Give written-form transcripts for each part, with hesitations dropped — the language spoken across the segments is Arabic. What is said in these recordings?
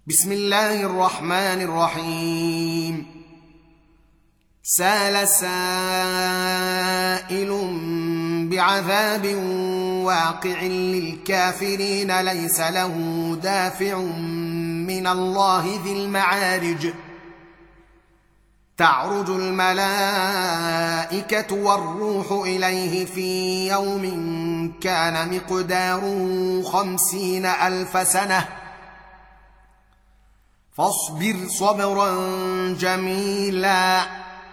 بسم الله الرحمن الرحيم. سال سائل بعذاب واقع للكافرين ليس له دافع من الله ذي المعارج. تعرج الملائكة والروح إليه في يوم كان مقداره 50,000 سنة فاصبر صبرا جميلا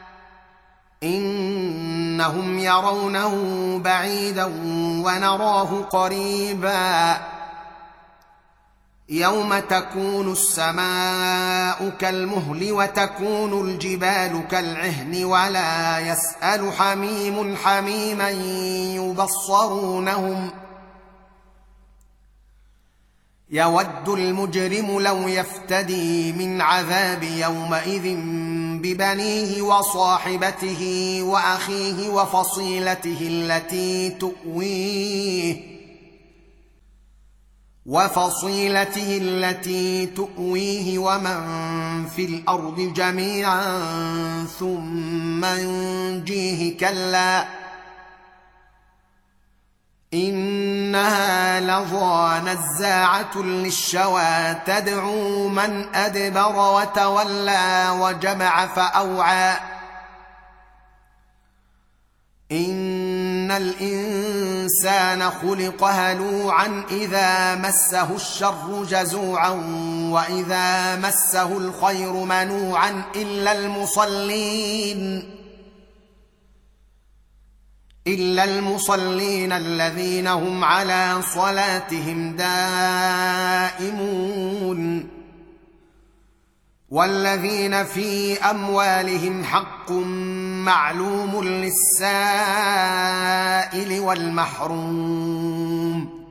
إنهم يرونه بعيدا ونراه قريبا يوم تكون السماء كالمهل وتكون الجبال كالعهن ولا يسأل حميم حميما يبصرونهم يود المجرم لو يفتدي من عذاب يومئذ ببنيه وصاحبته وأخيه وفصيلته التي تؤويه ومن في الأرض جميعا ثم ينجيه كلا إنها لظى نزاعة للشوى تدعو من أدبر وتولى وجمع فأوعى إن الإنسان خلق هلوعا إذا مسه الشر جزوعا وإذا مسه الخير منوعا إلا المصلين الذين هم على صلاتهم دائمون والذين في أموالهم حق معلوم للسائل والمحروم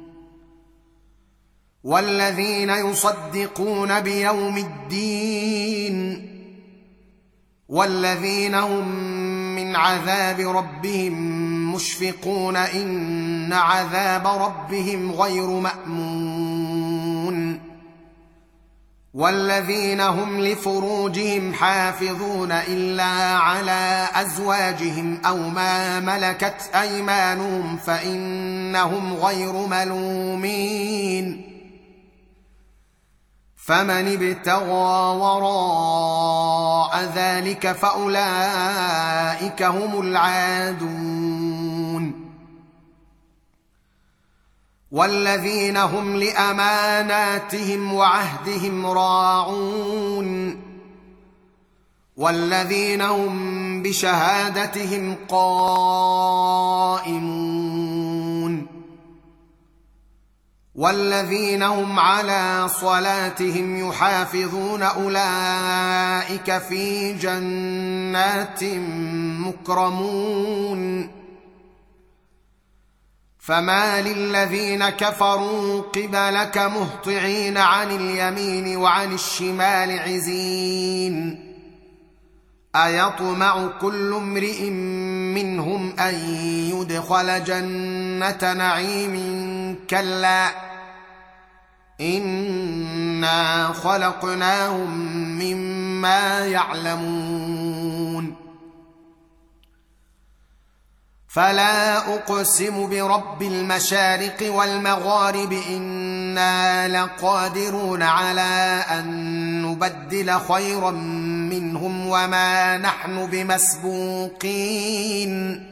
والذين يصدقون بيوم الدين والذين هم من عذاب ربهم مشفقون إن عذاب ربهم غير مأمون والذين هم لفروجهم حافظون إلا على أزواجهم أو ما ملكت أيمانهم فإنهم غير ملومين فمن ابتغى وراء ذلك فأولئك هم العادون والذين هم لأماناتهم وعهدهم راعون والذين هم بشهادتهم قائمون والذين هم على صلاتهم يحافظون أولئك في جنات مكرمون فما للذين كفروا قبلك مهطعين عن اليمين وعن الشمال عزين أيطمع كل امرئ منهم أن يدخل جنة نعيم كلا إنا خلقناهم مما يعلمون فلا أقسم برب المشارق والمغارب إنا لقادرون على أن نبدل خيرا منهم وما نحن بمسبوقين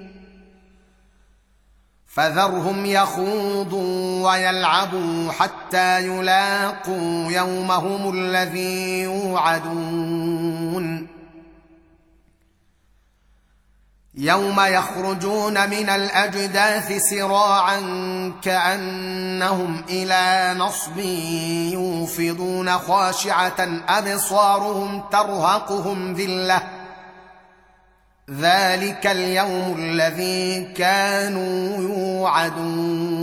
فذرهم يخوضوا ويلعبوا حتى يلاقوا يومهم الذي يوعدون يوم يخرجون من الأجداث سراعا كأنهم إلى نصب يوفضون خاشعة أبصارهم ترهقهم ذلة ذلك اليوم الذي كانوا يوعدون